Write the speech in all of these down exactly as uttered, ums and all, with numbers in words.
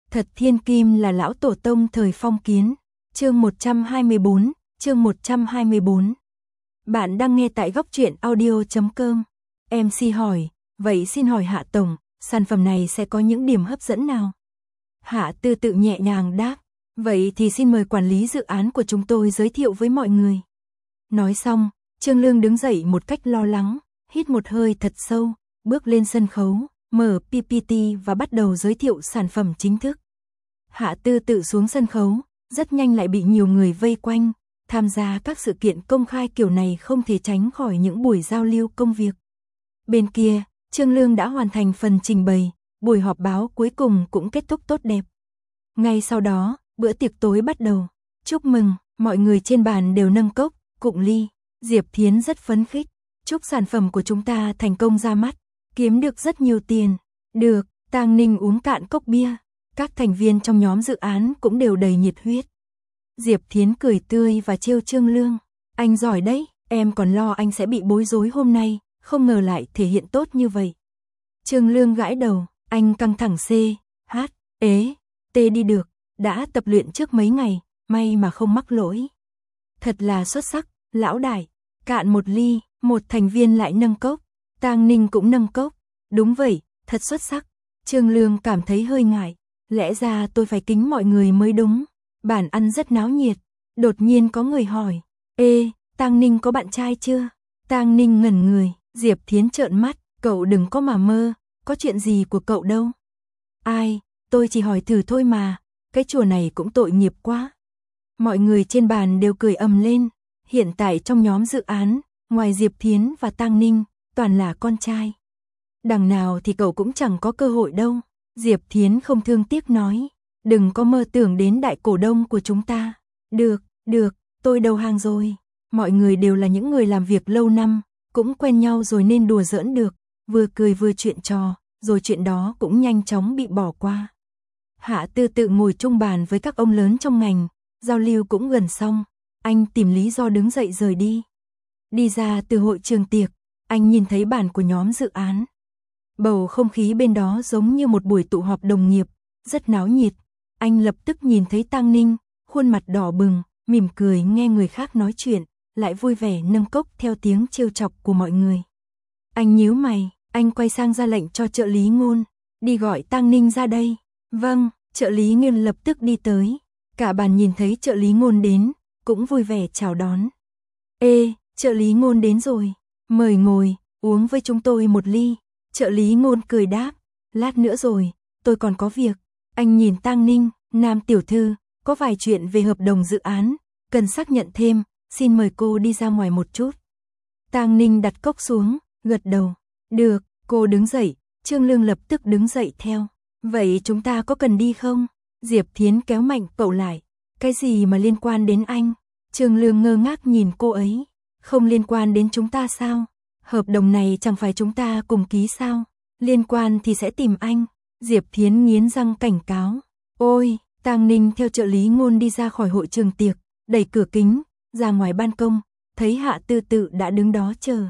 Thật thiên kim là lão tổ tông thời phong kiến. Chương một trăm hai mươi bốn, chương một trăm hai mươi bốn. Bạn đang nghe tại góc truyện audio chấm com. em xê hỏi, vậy xin hỏi Hạ Tổng, sản phẩm này sẽ có những điểm hấp dẫn nào? Hạ Tư tự nhẹ nhàng đáp, vậy thì xin mời quản lý dự án của chúng tôi giới thiệu với mọi người. Nói xong, Trương Lương đứng dậy một cách lo lắng, hít một hơi thật sâu, bước lên sân khấu, mở pê pê tê và bắt đầu giới thiệu sản phẩm chính thức. Hạ Tư tự xuống sân khấu, rất nhanh lại bị nhiều người vây quanh. Tham gia các sự kiện công khai kiểu này không thể tránh khỏi những buổi giao lưu công việc. Bên kia, Trương Lương đã hoàn thành phần trình bày, buổi họp báo cuối cùng cũng kết thúc tốt đẹp. Ngay sau đó, bữa tiệc tối bắt đầu. Chúc mừng, mọi người trên bàn đều nâng cốc, cụng ly. Diệp Thiến rất phấn khích. Chúc sản phẩm của chúng ta thành công ra mắt, kiếm được rất nhiều tiền. Được, Tang Ninh uống cạn cốc bia. Các thành viên trong nhóm dự án cũng đều đầy nhiệt huyết. Diệp Thiến cười tươi và trêu Trương Lương. Anh giỏi đấy, em còn lo anh sẽ bị bối rối hôm nay, không ngờ lại thể hiện tốt như vậy. Trương Lương gãi đầu, anh căng thẳng C, H, ế, T đi được, đã tập luyện trước mấy ngày, may mà không mắc lỗi. Thật là xuất sắc, lão đại, cạn một ly, một thành viên lại nâng cốc, Tang Ninh cũng nâng cốc, đúng vậy, thật xuất sắc. Trương Lương cảm thấy hơi ngại, lẽ ra tôi phải kính mọi người mới đúng. Bàn ăn rất náo nhiệt, đột nhiên có người hỏi, ê, Tang Ninh có bạn trai chưa? Tang Ninh ngẩn người, Diệp Thiến trợn mắt, cậu đừng có mà mơ, có chuyện gì của cậu đâu. Ai, tôi chỉ hỏi thử thôi mà, cái chùa này cũng tội nghiệp quá. Mọi người trên bàn đều cười ầm lên, hiện tại trong nhóm dự án, ngoài Diệp Thiến và Tang Ninh, toàn là con trai. Đằng nào thì cậu cũng chẳng có cơ hội đâu. Diệp Thiến không thương tiếc nói, đừng có mơ tưởng đến đại cổ đông của chúng ta. Được, được, tôi đầu hàng rồi. Mọi người đều là những người làm việc lâu năm, cũng quen nhau rồi nên đùa giỡn được, vừa cười vừa chuyện trò, rồi chuyện đó cũng nhanh chóng bị bỏ qua. Hạ Tư tự ngồi chung bàn với các ông lớn trong ngành, giao lưu cũng gần xong, anh tìm lý do đứng dậy rời đi. Đi ra từ hội trường tiệc, anh nhìn thấy bàn của nhóm dự án. Bầu không khí bên đó giống như một buổi tụ họp đồng nghiệp, rất náo nhiệt. Anh lập tức nhìn thấy Tang Ninh, khuôn mặt đỏ bừng, mỉm cười nghe người khác nói chuyện, lại vui vẻ nâng cốc theo tiếng trêu chọc của mọi người. Anh nhíu mày, anh quay sang ra lệnh cho trợ lý Ngôn, đi gọi Tang Ninh ra đây. Vâng, trợ lý Ngôn lập tức đi tới. Cả bàn nhìn thấy trợ lý Ngôn đến, cũng vui vẻ chào đón. Ê, trợ lý Ngôn đến rồi, mời ngồi, uống với chúng tôi một ly. Trợ lý Ngôn cười đáp, lát nữa rồi, tôi còn có việc. Anh nhìn Tang Ninh, Nam tiểu thư, có vài chuyện về hợp đồng dự án, cần xác nhận thêm, xin mời cô đi ra ngoài một chút. Tang Ninh đặt cốc xuống, gật đầu. Được, cô đứng dậy, Trương Lương lập tức đứng dậy theo. Vậy chúng ta có cần đi không? Diệp Thiến kéo mạnh cậu lại. Cái gì mà liên quan đến anh? Trương Lương ngơ ngác nhìn cô ấy. Không liên quan đến chúng ta sao? Hợp đồng này chẳng phải chúng ta cùng ký sao? Liên quan thì sẽ tìm anh. Diệp Thiến nghiến răng cảnh cáo. Ôi, Tang Ninh theo trợ lý Ngôn đi ra khỏi hội trường tiệc, đẩy cửa kính, ra ngoài ban công, thấy Hạ Tư tự đã đứng đó chờ.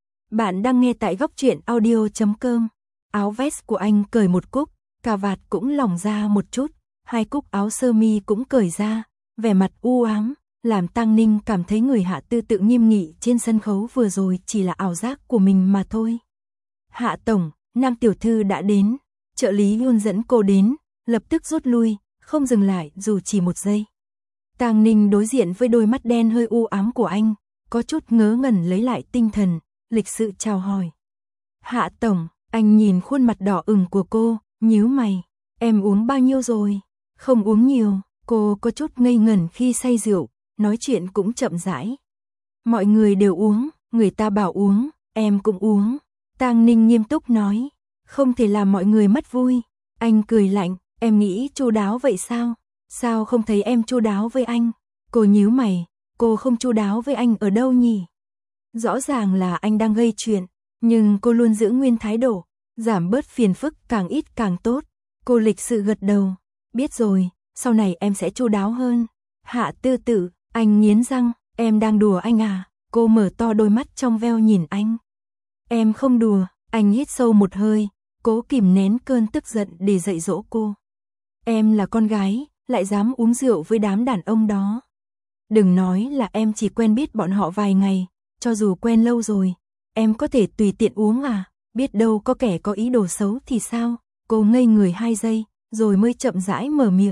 Bạn đang nghe tại góc truyện audio chấm com. Áo vest của anh cởi một cúc, cà vạt cũng lỏng ra một chút, hai cúc áo sơ mi cũng cởi ra, vẻ mặt u ám, làm Tang Ninh cảm thấy người Hạ Tư tự nghiêm nghị trên sân khấu vừa rồi chỉ là ảo giác của mình mà thôi. Hạ Tổng, Nam tiểu thư đã đến. Trợ lý luôn dẫn cô đến, lập tức rút lui, không dừng lại dù chỉ một giây. Tang Ninh đối diện với đôi mắt đen hơi u ám của anh, có chút ngớ ngẩn lấy lại tinh thần, lịch sự chào hỏi. Hạ Tổng, anh nhìn khuôn mặt đỏ ửng của cô, nhíu mày. Em uống bao nhiêu rồi? Không uống nhiều, cô có chút ngây ngẩn khi say rượu, nói chuyện cũng chậm rãi. Mọi người đều uống, người ta bảo uống, em cũng uống. Tang Ninh nghiêm túc nói. Không thể làm mọi người mất vui. Anh cười lạnh, em nghĩ chu đáo vậy sao? Sao không thấy em chu đáo với anh? Cô nhíu mày, cô không chu đáo với anh ở đâu nhỉ? Rõ ràng là anh đang gây chuyện, nhưng cô luôn giữ nguyên thái độ, giảm bớt phiền phức càng ít càng tốt. Cô lịch sự gật đầu, biết rồi, sau này em sẽ chu đáo hơn. Hạ Tư tự, anh nghiến răng, em đang đùa anh à? Cô mở to đôi mắt trong veo nhìn anh. Em không đùa, anh hít sâu một hơi, cố kìm nén cơn tức giận để dạy dỗ cô. Em là con gái, lại dám uống rượu với đám đàn ông đó. Đừng nói là em chỉ quen biết bọn họ vài ngày, cho dù quen lâu rồi, em có thể tùy tiện uống à, biết đâu có kẻ có ý đồ xấu thì sao? Cô ngây người hai giây, rồi mới chậm rãi mở miệng.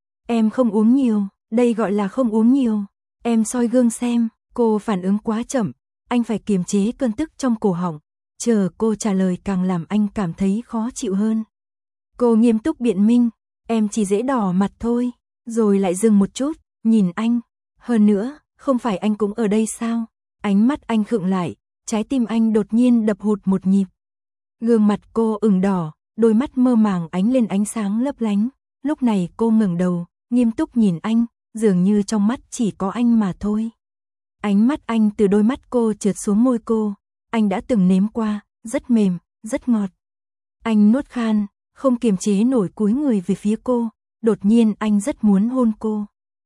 Em không uống nhiều, đây gọi là không uống nhiều. Em soi gương xem, cô phản ứng quá chậm, anh phải kiềm chế cơn tức trong cổ họng. Chờ cô trả lời càng làm anh cảm thấy khó chịu hơn. Cô nghiêm túc biện minh, em chỉ dễ đỏ mặt thôi, rồi lại dừng một chút, nhìn anh. Hơn nữa, không phải anh cũng ở đây sao? Ánh mắt anh khựng lại, trái tim anh đột nhiên đập hụt một nhịp. Gương mặt cô ửng đỏ, đôi mắt mơ màng ánh lên ánh sáng lấp lánh. Lúc này cô ngẩng đầu, nghiêm túc nhìn anh, dường như trong mắt chỉ có anh mà thôi. Ánh mắt anh từ đôi mắt cô trượt xuống môi cô, anh đã từng nếm qua, rất mềm, rất ngọt. Anh nuốt khan, không kiềm chế nổi cúi người về phía cô, đột nhiên anh rất muốn hôn cô.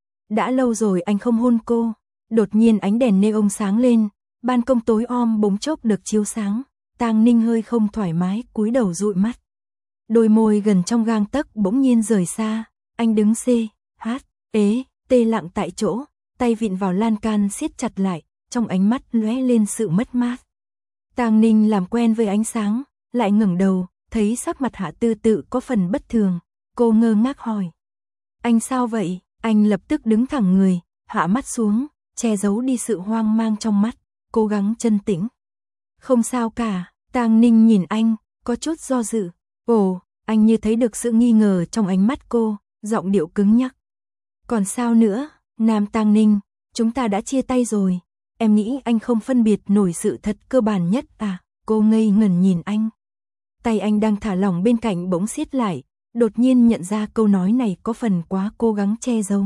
Đã lâu rồi anh không hôn cô, đột nhiên ánh đèn neon sáng lên, ban công tối om bỗng chốc được chiếu sáng, Tang Ninh hơi không thoải mái cúi đầu dụi mắt. Đôi môi gần trong gang tấc bỗng nhiên rời xa, anh đứng xê, hát, ế, tê lặng tại chỗ, tay vịn vào lan can siết chặt lại, trong ánh mắt lóe lên sự mất mát. Tang Ninh làm quen với ánh sáng, lại ngẩng đầu, thấy sắc mặt Hạ Tư Tự có phần bất thường, cô ngơ ngác hỏi. Anh sao vậy? Anh lập tức đứng thẳng người, hạ mắt xuống, che giấu đi sự hoang mang trong mắt, cố gắng chân tĩnh. Không sao cả, Tang Ninh nhìn anh, có chút do dự. Ồ, anh như thấy được sự nghi ngờ trong ánh mắt cô, giọng điệu cứng nhắc. Còn sao nữa, Nam Tang Ninh, chúng ta đã chia tay rồi. Em nghĩ anh không phân biệt nổi sự thật cơ bản nhất à? Cô ngây ngẩn nhìn anh. Tay anh đang thả lỏng bên cạnh bỗng siết lại, đột nhiên nhận ra câu nói này có phần quá cố gắng che giấu.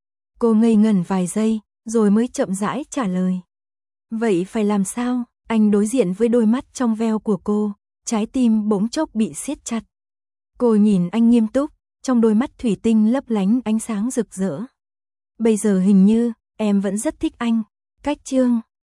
Cô ngây ngẩn vài giây, rồi mới chậm rãi trả lời. Vậy phải làm sao? Anh đối diện với đôi mắt trong veo của cô, trái tim bỗng chốc bị siết chặt. Cô nhìn anh nghiêm túc, trong đôi mắt thủy tinh lấp lánh ánh sáng rực rỡ. Bây giờ hình như, em vẫn rất thích anh. Cách chương